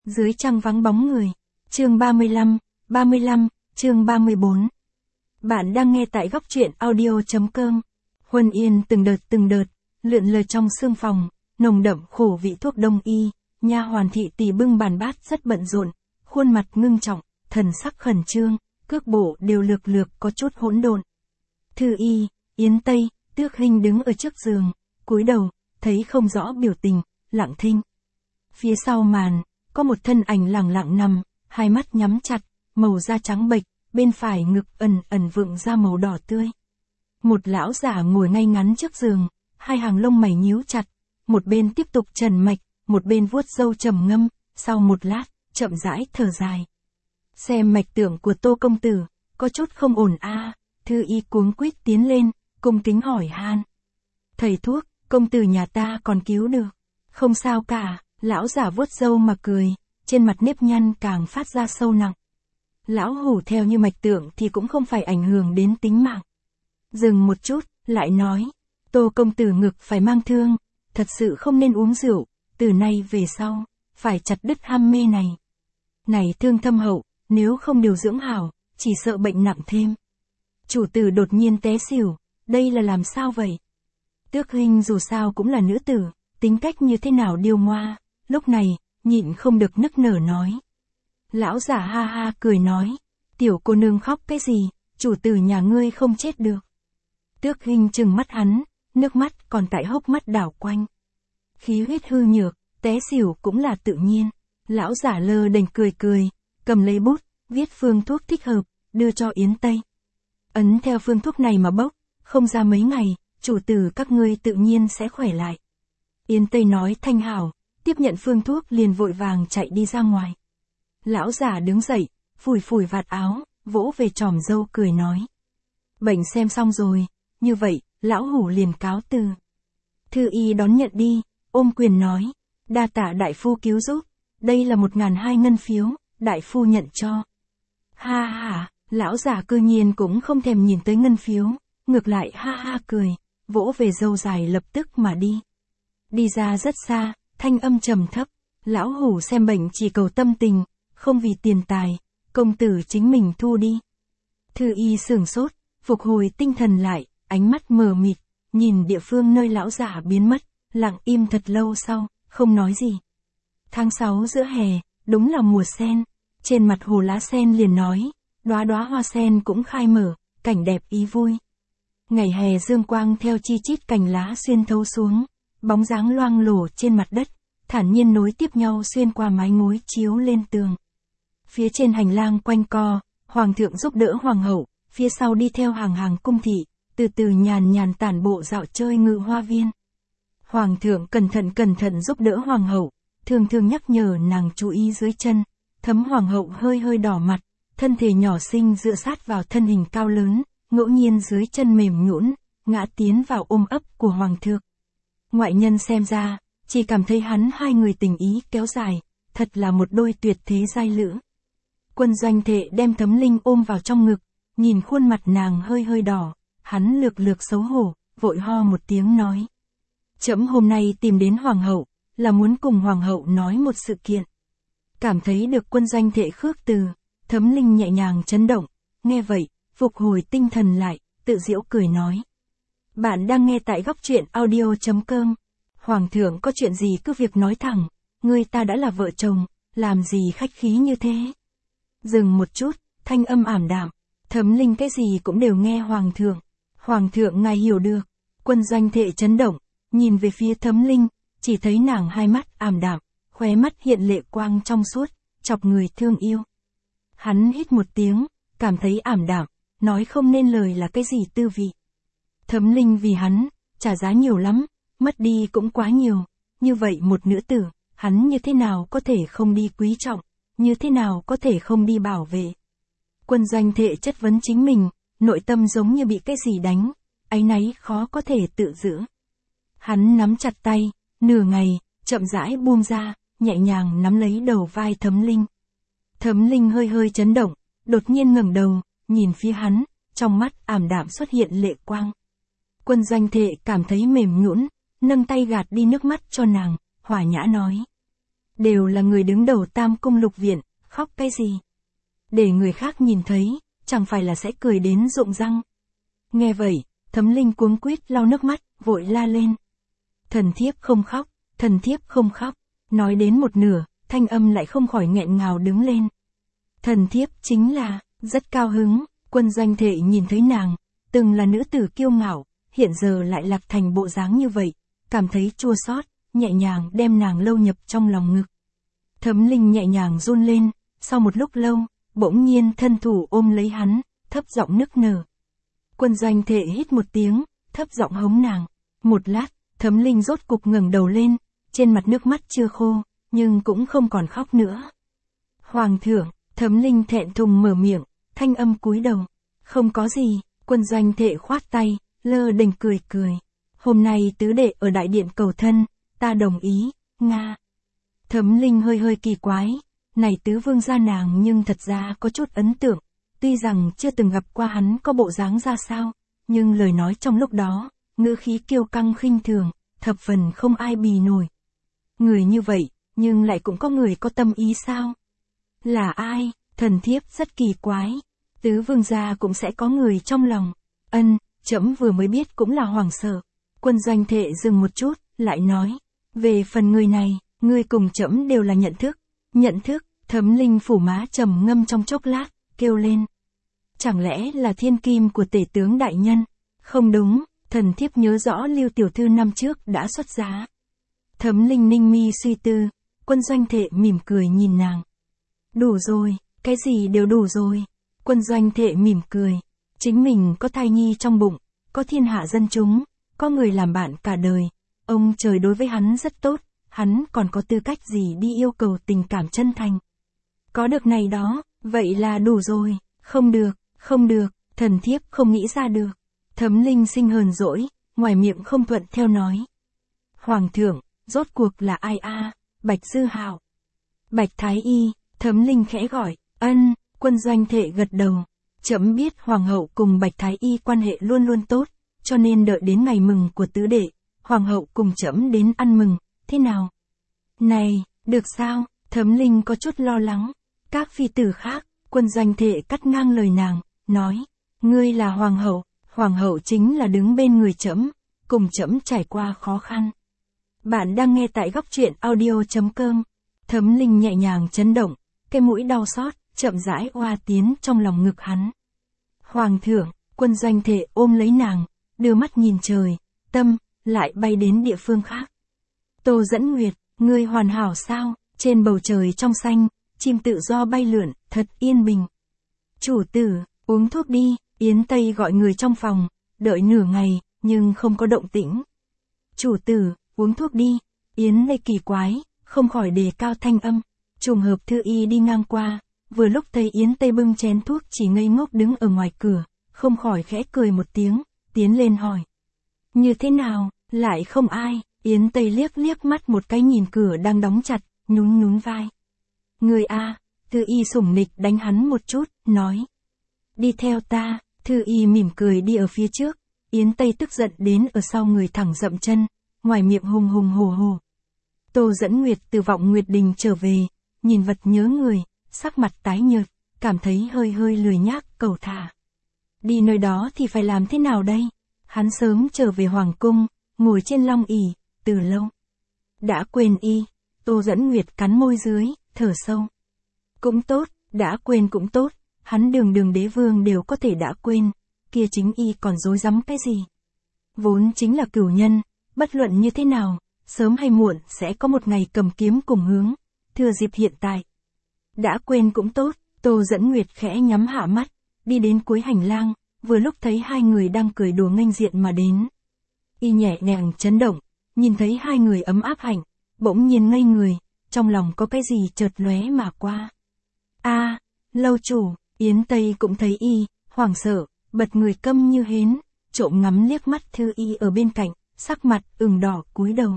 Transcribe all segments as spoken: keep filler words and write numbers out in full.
Dưới trăng vắng bóng người. Chương ba mươi lăm, ba mươi lăm, chương ba mươi bốn. Bạn đang nghe tại góc truyện audio chấm com. Huân Yên từng đợt từng đợt, lượn lờ trong sương phòng, nồng đậm khổ vị thuốc đông y, nha hoàn thị tỳ bưng bàn bát rất bận rộn, khuôn mặt ngưng trọng, thần sắc khẩn trương, cước bộ đều lược lược có chút hỗn độn. Thư y, Yến Tây, Tước Hinh đứng ở trước giường, cúi đầu, thấy không rõ biểu tình, lặng thinh. Phía sau màn, có một thân ảnh lẳng lặng nằm, hai mắt nhắm chặt, màu da trắng bệch, bên phải ngực ẩn ẩn vượng ra màu đỏ tươi. Một lão giả ngồi ngay ngắn trước giường, hai hàng lông mày nhíu chặt, một bên tiếp tục trần mạch, một bên vuốt râu trầm ngâm, sau một lát, chậm rãi thở dài. Xem mạch tượng của Tô công tử, có chút không ổn a. À. Thư y cuống quýt tiến lên, cung kính hỏi han. Thầy thuốc, công tử nhà ta còn cứu được. Không sao cả, lão giả vuốt râu mà cười, trên mặt nếp nhăn càng phát ra sâu nặng. Lão hủ theo như mạch tượng thì cũng không phải ảnh hưởng đến tính mạng. Dừng một chút, lại nói, Tô công tử ngực phải mang thương, thật sự không nên uống rượu, từ nay về sau, phải chặt đứt ham mê này. Này thương thâm hậu, nếu không điều dưỡng hảo, chỉ sợ bệnh nặng thêm. Chủ tử đột nhiên té xỉu, đây là làm sao vậy? Tước Hinh dù sao cũng là nữ tử, tính cách như thế nào điêu ngoa, lúc này, nhịn không được nức nở nói. Lão giả ha ha cười nói, tiểu cô nương khóc cái gì, chủ tử nhà ngươi không chết được. Tước Hinh trừng mắt hắn, nước mắt còn tại hốc mắt đảo quanh. Khí huyết hư nhược, té xỉu cũng là tự nhiên. Lão giả lơ đành cười cười, cầm lấy bút, viết phương thuốc thích hợp, đưa cho Yến Tây. Ấn theo phương thuốc này mà bốc, không ra mấy ngày, chủ tử các ngươi tự nhiên sẽ khỏe lại. Yến Tây nói thanh hảo, tiếp nhận phương thuốc liền vội vàng chạy đi ra ngoài. Lão giả đứng dậy, phủi phủi vạt áo, vỗ về tròm râu cười nói. Bệnh xem xong rồi, như vậy, lão hủ liền cáo từ. Thư y đón nhận đi, ôm quyền nói, đa tạ đại phu cứu giúp, đây là một ngàn hai ngân phiếu, đại phu nhận cho. Ha ha, lão giả cư nhiên cũng không thèm nhìn tới ngân phiếu, ngược lại ha ha cười, vỗ về râu dài lập tức mà đi. Đi ra rất xa, thanh âm trầm thấp, lão hủ xem bệnh chỉ cầu tâm tình, không vì tiền tài, công tử chính mình thu đi. Thư y sửng sốt, phục hồi tinh thần lại, ánh mắt mờ mịt, nhìn địa phương nơi lão giả biến mất, lặng im thật lâu sau, không nói gì. Tháng sáu giữa hè, đúng là mùa sen, trên mặt hồ lá sen liền nói, đóa đóa hoa sen cũng khai mở, cảnh đẹp ý vui. Ngày hè dương quang theo chi chít cành lá xuyên thấu xuống, bóng dáng loang lổ trên mặt đất, thản nhiên nối tiếp nhau xuyên qua mái ngói chiếu lên tường. Phía trên hành lang quanh co, hoàng thượng giúp đỡ hoàng hậu, phía sau đi theo hàng hàng cung thị, từ từ nhàn nhàn tản bộ dạo chơi ngự hoa viên. Hoàng thượng cẩn thận cẩn thận giúp đỡ hoàng hậu, thường thường nhắc nhở nàng chú ý dưới chân, thấm hoàng hậu hơi hơi đỏ mặt, thân thể nhỏ xinh dựa sát vào thân hình cao lớn, ngẫu nhiên dưới chân mềm nhũn, ngã tiến vào ôm ấp của hoàng thượng. Ngoại nhân xem ra, chỉ cảm thấy hắn hai người tình ý kéo dài, thật là một đôi tuyệt thế giai lữ. Quân Doanh Thệ đem Thấm Linh ôm vào trong ngực, nhìn khuôn mặt nàng hơi hơi đỏ, hắn lược lược xấu hổ, vội ho một tiếng nói. Trẫm hôm nay tìm đến hoàng hậu, là muốn cùng hoàng hậu nói một sự kiện. Cảm thấy được Quân Doanh Thệ khước từ, Thấm Linh nhẹ nhàng chấn động, nghe vậy, phục hồi tinh thần lại, tự giễu cười nói. Bạn đang nghe tại góc truyện audio chấm com. Hoàng thượng có chuyện gì cứ việc nói thẳng, người ta đã là vợ chồng, làm gì khách khí như thế. Dừng một chút, thanh âm ảm đạm, Thấm Linh cái gì cũng đều nghe hoàng thượng. Hoàng thượng ngài hiểu được. Quân Doanh Thệ chấn động, nhìn về phía Thấm Linh, chỉ thấy nàng hai mắt ảm đạm, khóe mắt hiện lệ quang trong suốt, chọc người thương yêu. Hắn hít một tiếng, cảm thấy ảm đạm, nói không nên lời là cái gì tư vị. Thấm Linh vì hắn, trả giá nhiều lắm, mất đi cũng quá nhiều, như vậy một nữ tử, hắn như thế nào có thể không đi quý trọng, như thế nào có thể không đi bảo vệ. Quân Doanh Thệ chất vấn chính mình, nội tâm giống như bị cái gì đánh, áy náy khó có thể tự giữ. Hắn nắm chặt tay, nửa ngày, chậm rãi buông ra, nhẹ nhàng nắm lấy đầu vai Thấm Linh. Thấm Linh hơi hơi chấn động, đột nhiên ngẩng đầu, nhìn phía hắn, trong mắt ảm đạm xuất hiện lệ quang. Quân Doanh Thệ cảm thấy mềm nhũn, nâng tay gạt đi nước mắt cho nàng, hòa nhã nói. đều là người đứng đầu Tam Cung Lục Viện, khóc cái gì? Để người khác nhìn thấy, chẳng phải là sẽ cười đến rụng răng. Nghe vậy, Thấm Linh cuống quýt lau nước mắt, vội la lên. Thần thiếp không khóc, thần thiếp không khóc. Nói đến một nửa, thanh âm lại không khỏi nghẹn ngào đứng lên. Thần thiếp chính là, rất cao hứng, Quân Doanh Thệ nhìn thấy nàng, từng là nữ tử kiêu ngạo, hiện giờ lại lạc thành bộ dáng như vậy, cảm thấy chua xót, nhẹ nhàng đem nàng lâu nhập trong lòng ngực. Thấm Linh nhẹ nhàng run lên, sau một lúc lâu, bỗng nhiên thân thủ ôm lấy hắn, thấp giọng nức nở. Quân Doanh Thệ hít một tiếng, thấp giọng hống nàng. Một lát, Thấm Linh rốt cục ngẩng đầu lên, trên mặt nước mắt chưa khô, nhưng cũng không còn khóc nữa. Hoàng thượng, Thấm Linh thẹn thùng mở miệng, thanh âm cúi đầu. Không có gì, Quân Doanh Thệ khoát tay, lơ đễnh cười cười. Hôm nay tứ đệ ở đại điện cầu thân, ta đồng ý, nga. Thấm Linh hơi hơi kỳ quái, này tứ vương gia nàng nhưng thật ra có chút ấn tượng, tuy rằng chưa từng gặp qua hắn có bộ dáng ra sao, nhưng lời nói trong lúc đó, ngữ khí kiêu căng khinh thường, thập phần không ai bì nổi. Người như vậy, nhưng lại cũng có người có tâm ý sao? Là ai? Thần thiếp rất kỳ quái. Tứ vương gia cũng sẽ có người trong lòng. Ân, trẫm vừa mới biết cũng là hoảng sợ. Quân Doanh Thệ dừng một chút, lại nói, về phần người này, ngươi cùng trẫm đều là nhận thức. Nhận thức, Thấm Linh phủ má trầm ngâm trong chốc lát, kêu lên. Chẳng lẽ là thiên kim của tể tướng đại nhân? Không đúng, thần thiếp nhớ rõ Lưu tiểu thư năm trước đã xuất giá. Thấm Linh ninh mi suy tư, Quân Doanh Thệ mỉm cười nhìn nàng. Đủ rồi, cái gì đều đủ rồi. Quân Doanh Thệ mỉm cười, chính mình có thai nhi trong bụng, có thiên hạ dân chúng, có người làm bạn cả đời. Ông trời đối với hắn rất tốt, hắn còn có tư cách gì đi yêu cầu tình cảm chân thành. Có được này đó, vậy là đủ rồi. Không được, không được, thần thiếp không nghĩ ra được. Thấm Linh sinh hờn dỗi, ngoài miệng không thuận theo nói. Hoàng thượng, rốt cuộc là ai a? Bạch Dư Hạo. Bạch Thái Y. Thấm Linh khẽ gọi. Ân. Quân Doanh Thệ gật đầu. Trẫm biết hoàng hậu cùng Bạch Thái Y quan hệ luôn luôn tốt, cho nên đợi đến ngày mừng của tứ đệ, hoàng hậu cùng trẫm đến ăn mừng, thế nào? Này, được sao? Thấm Linh có chút lo lắng. Các phi tử khác. Quân Doanh Thệ cắt ngang lời nàng, nói, ngươi là hoàng hậu, hoàng hậu chính là đứng bên người trẫm, cùng trẫm trải qua khó khăn. Bạn đang nghe tại góc truyện audio chấm com. Thấm Linh nhẹ nhàng chấn động, cái mũi đau xót, chậm rãi oa tiến trong lòng ngực hắn. Hoàng thượng, Quân Doanh Thệ ôm lấy nàng, đưa mắt nhìn trời, tâm, lại bay đến địa phương khác. Tô Dẫn Nguyệt, ngươi hoàn hảo sao? Trên bầu trời trong xanh, chim tự do bay lượn, thật yên bình. Chủ tử, uống thuốc đi, Yến Tây gọi người trong phòng, đợi nửa ngày, nhưng không có động tĩnh. Chủ tử, uống thuốc đi, Yến Tây kỳ quái, không khỏi đề cao thanh âm. Trùng hợp Thư Y đi ngang qua, vừa lúc thấy Yến Tây bưng chén thuốc chỉ ngây ngốc đứng ở ngoài cửa, không khỏi khẽ cười một tiếng, tiến lên hỏi. Như thế nào, lại không ai? Yến Tây liếc liếc mắt một cái nhìn cửa đang đóng chặt, nhún nhún vai. Người a, Thư Y sủng nịch đánh hắn một chút, nói. Đi theo ta. Thư Y mỉm cười đi ở phía trước, Yến Tây tức giận đến ở sau người thẳng dậm chân, ngoài miệng hùng hùng hổ hổ. Tô Dẫn Nguyệt từ Vọng Nguyệt Đình trở về, nhìn vật nhớ người, sắc mặt tái nhợt, cảm thấy hơi hơi lười nhác, cầu thả. Đi nơi đó thì phải làm thế nào đây? Hắn sớm trở về hoàng cung, ngồi trên long ỷ từ lâu. Đã quên y. Tô Dẫn Nguyệt cắn môi dưới, thở sâu. Cũng tốt, đã quên cũng tốt, hắn đường đường đế vương đều có thể đã quên, kia chính y còn dối rắm cái gì? Vốn chính là cửu nhân, bất luận như thế nào, sớm hay muộn sẽ có một ngày cầm kiếm cùng hướng, thừa dịp hiện tại. Đã quên cũng tốt, Tô Dẫn Nguyệt khẽ nhắm hạ mắt, đi đến cuối hành lang, vừa lúc thấy hai người đang cười đùa nghênh diện mà đến. Y nhẹ nhàng chấn động, nhìn thấy hai người ấm áp hạnh, bỗng nhiên ngây người, trong lòng có cái gì chợt lóe mà qua. A, lâu chủ, Yến Tây cũng thấy y, hoảng sợ, bật người câm như hến, trộm ngắm liếc mắt Thư Y ở bên cạnh, sắc mặt ửng đỏ cúi đầu.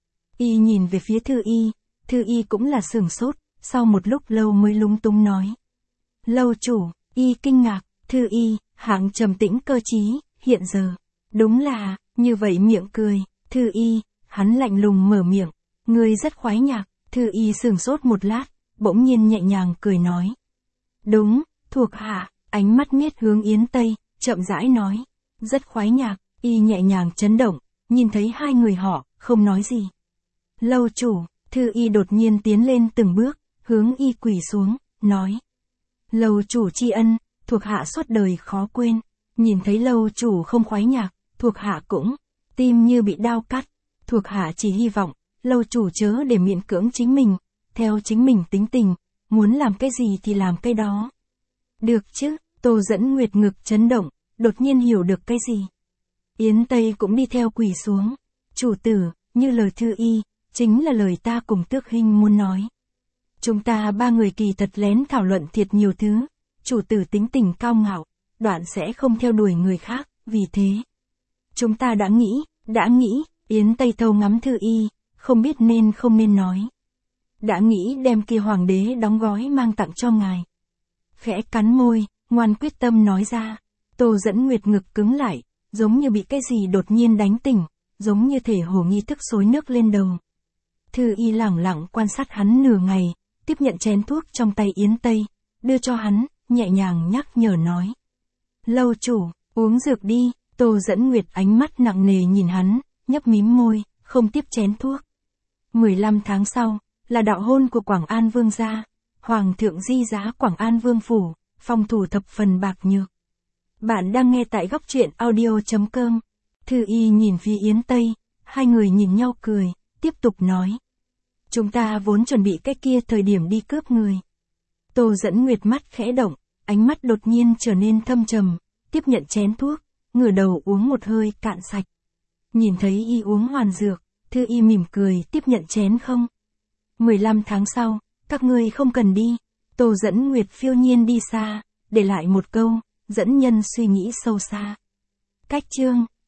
Y nhìn về phía Thư Y, Thư Y cũng là sửng sốt, sau một lúc lâu mới lúng túng nói. Lâu chủ, Y kinh ngạc, Thư Y, hạng trầm tĩnh cơ trí, hiện giờ, đúng là, như vậy miệng cười, Thư Y, hắn lạnh lùng mở miệng, ngươi rất khoái nhạc, Thư y sửng sốt một lát, bỗng nhiên nhẹ nhàng cười nói. Đúng, thuộc hạ, ánh mắt miết hướng Yến Tây, chậm rãi nói. Rất khoái nhạc, y nhẹ nhàng chấn động, nhìn thấy hai người họ, không nói gì. Lâu chủ, Thư y đột nhiên tiến lên từng bước, hướng y quỳ xuống, nói. Lâu chủ tri ân, thuộc hạ suốt đời khó quên. Nhìn thấy lâu chủ không khoái nhạc, thuộc hạ cũng, tim như bị đao cắt. Thuộc hạ chỉ hy vọng, lâu chủ chớ để miễn cưỡng chính mình, theo chính mình tính tình, muốn làm cái gì thì làm cái đó. Được chứ, Tô Dẫn Nguyệt ngực chấn động, đột nhiên hiểu được cái gì. Yến Tây cũng đi theo quỳ xuống. Chủ tử, như lời Thư y, chính là lời ta cùng Tước Hinh muốn nói. Chúng ta ba người kỳ thật lén thảo luận thiệt nhiều thứ. Chủ tử tính tình cao ngạo, đoạn sẽ không theo đuổi người khác, vì thế. Chúng ta đã nghĩ, đã nghĩ, Yến Tây thâu ngắm Thư y, không biết nên không nên nói. Đã nghĩ đem kia hoàng đế đóng gói mang tặng cho ngài. Khẽ cắn môi, ngoan quyết tâm nói ra. Tô Dẫn Nguyệt ngực cứng lại, giống như bị cái gì đột nhiên đánh tỉnh, giống như thể hồ nghi thức xối nước lên đầu. Thư y lẳng lặng quan sát hắn nửa ngày, tiếp nhận chén thuốc trong tay Yến Tây, đưa cho hắn, nhẹ nhàng nhắc nhở nói. Lâu chủ, uống dược đi. Tô Dẫn Nguyệt ánh mắt nặng nề nhìn hắn, nhấp mím môi, không tiếp chén thuốc. mười lăm tháng sau, là đạo hôn của Quảng An Vương gia. Hoàng thượng di giá Quảng An Vương phủ, phòng thủ thập phần bạc nhược. Bạn đang nghe tại góc truyện audio chấm com. Thư y nhìn phía Yến Tây, hai người nhìn nhau cười, tiếp tục nói. Chúng ta vốn chuẩn bị cái kia thời điểm đi cướp người. Tô Dẫn Nguyệt mắt khẽ động, ánh mắt đột nhiên trở nên thâm trầm, tiếp nhận chén thuốc, ngửa đầu uống một hơi cạn sạch. Nhìn thấy y uống hoàn dược, Thư y mỉm cười tiếp nhận chén không. mười lăm tháng sau, các ngươi không cần đi. Tô Dẫn Nguyệt phiêu nhiên đi xa, để lại một câu, dẫn nhân suy nghĩ sâu xa. Cách chương